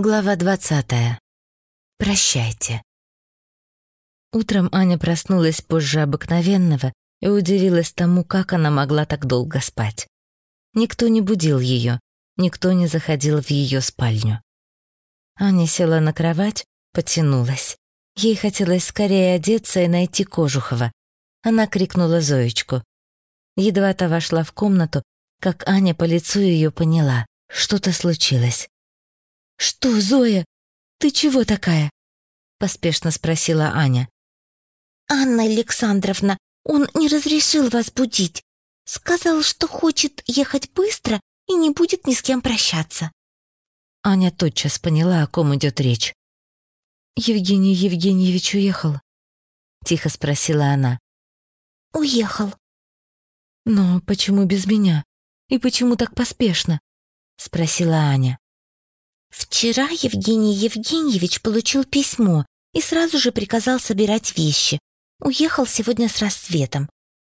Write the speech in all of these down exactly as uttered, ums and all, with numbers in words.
Глава двадцатая. Прощайте. Утром Аня проснулась позже обыкновенного и удивилась тому, как она могла так долго спать. Никто не будил ее, никто не заходил в ее спальню. Аня села на кровать, потянулась. Ей хотелось скорее одеться и найти Кожухова. Она крикнула Зоечку. Едва та вошла в комнату, как Аня по лицу ее поняла, что-то случилось. «Что, Зоя? Ты чего такая?» — поспешно спросила Аня. «Анна Александровна, он не разрешил вас будить. Сказал, что хочет ехать быстро и не будет ни с кем прощаться». Аня тотчас поняла, о ком идет речь. «Евгений Евгеньевич уехал?» — тихо спросила она. «Уехал». «Но почему без меня? И почему так поспешно?» — спросила Аня. «Вчера Евгений Евгеньевич получил письмо и сразу же приказал собирать вещи. Уехал сегодня с рассветом».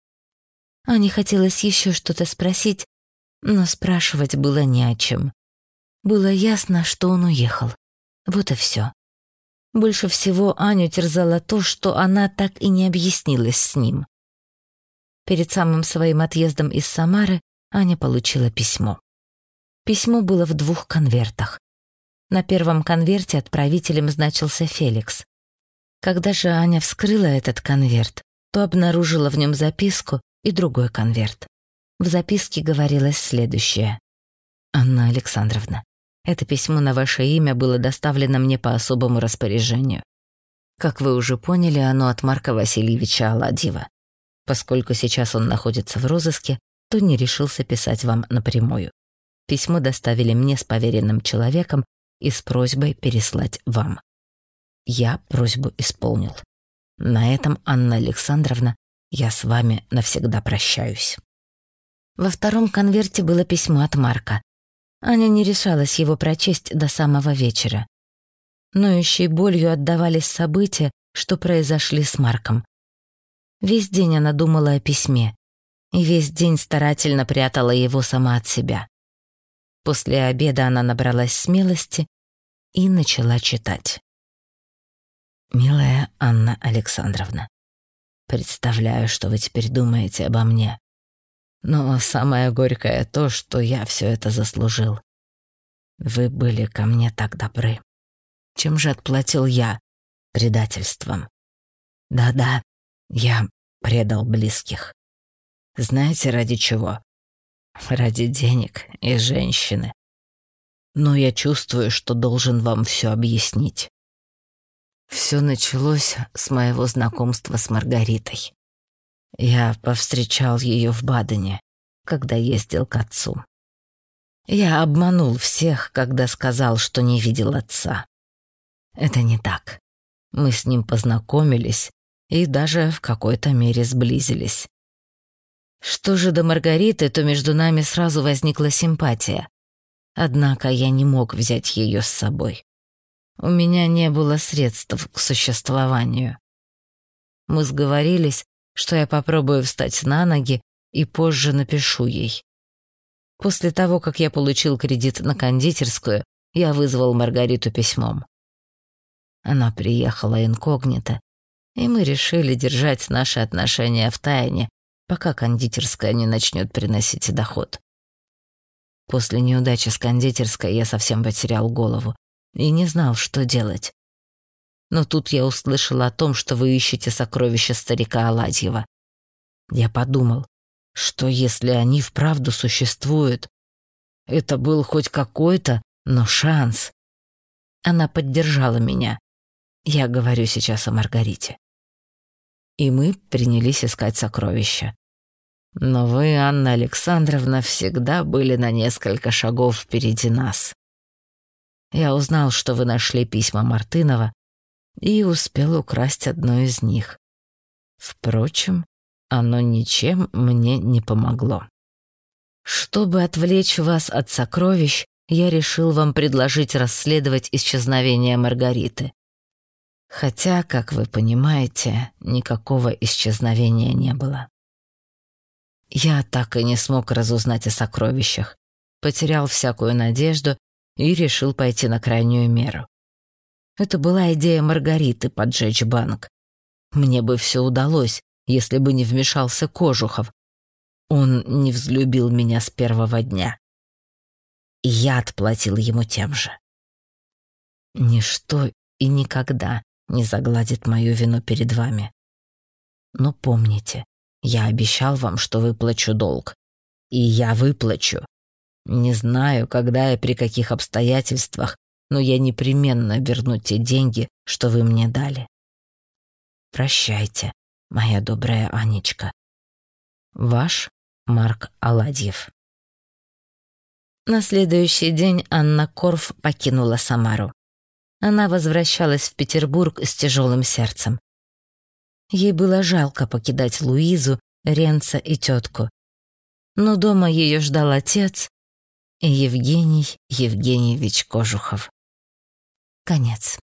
Ане хотелось еще что-то спросить, но спрашивать было не о чем. Было ясно, что он уехал. Вот и все. Больше всего Аню терзало то, что она так и не объяснилась с ним. Перед самым своим отъездом из Самары Аня получила письмо. Письмо было в двух конвертах. На первом конверте отправителем значился Феликс. Когда же Аня вскрыла этот конверт, то обнаружила в нем записку и другой конверт. В записке говорилось следующее. «Анна Александровна, это письмо на ваше имя было доставлено мне по особому распоряжению. Как вы уже поняли, оно от Марка Васильевича Аладьева. Поскольку сейчас он находится в розыске, то не решился писать вам напрямую. Письмо доставили мне с поверенным человеком и с просьбой переслать вам. Я просьбу исполнил. На этом, Анна Александровна, я с вами навсегда прощаюсь». Во втором конверте было письмо от Марка. Аня не решалась его прочесть до самого вечера. Ноющей болью отдавались события, что произошли с Марком. Весь день она думала о письме, и весь день старательно прятала его сама от себя. После обеда она набралась смелости и начала читать. «Милая Анна Александровна, представляю, что вы теперь думаете обо мне. Но самое горькое то, что я все это заслужил. Вы были ко мне так добры. Чем же отплатил я? Предательством. Да-да, я предал близких. Знаете, ради чего? Ради денег и женщины. Но я чувствую, что должен вам все объяснить. Все началось с моего знакомства с Маргаритой. Я повстречал ее в Бадене, когда ездил к отцу. Я обманул всех, когда сказал, что не видел отца. Это не так. Мы с ним познакомились и даже в какой-то мере сблизились. Что же до Маргариты, то между нами сразу возникла симпатия. Однако я не мог взять ее с собой. У меня не было средств к существованию. Мы сговорились, что я попробую встать на ноги и позже напишу ей. После того, как я получил кредит на кондитерскую, я вызвал Маргариту письмом. Она приехала инкогнито, и мы решили держать наши отношения в тайне, пока кондитерская не начнет приносить доход. После неудачи с кондитерской я совсем потерял голову и не знал, что делать. Но тут я услышал о том, что вы ищете сокровища старика Аладьева. Я подумал, что если они вправду существуют, это был хоть какой-то, но шанс. Она поддержала меня. Я говорю сейчас о Маргарите. И мы принялись искать сокровища. Но вы, Анна Александровна, всегда были на несколько шагов впереди нас. Я узнал, что вы нашли письма Мартынова, и успел украсть одно из них. Впрочем, оно ничем мне не помогло. Чтобы отвлечь вас от сокровищ, я решил вам предложить расследовать исчезновение Маргариты. Хотя, как вы понимаете, никакого исчезновения не было. Я так и не смог разузнать о сокровищах, потерял всякую надежду и решил пойти на крайнюю меру. Это была идея Маргариты поджечь банк. Мне бы все удалось, если бы не вмешался Кожухов. Он не взлюбил меня с первого дня. И я отплатил ему тем же. Ничто и никогда не загладит мою вину перед вами. Но помните, я обещал вам, что выплачу долг. И я выплачу. Не знаю, когда и при каких обстоятельствах, но я непременно верну те деньги, что вы мне дали. Прощайте, моя добрая Анечка. Ваш Марк Аладьев. На следующий день Анна Корф покинула Самару. Она возвращалась в Петербург с тяжелым сердцем. Ей было жалко покидать Луизу, Ренца и тетку. Но дома ее ждал отец и Евгений Евгеньевич Кожухов. Конец.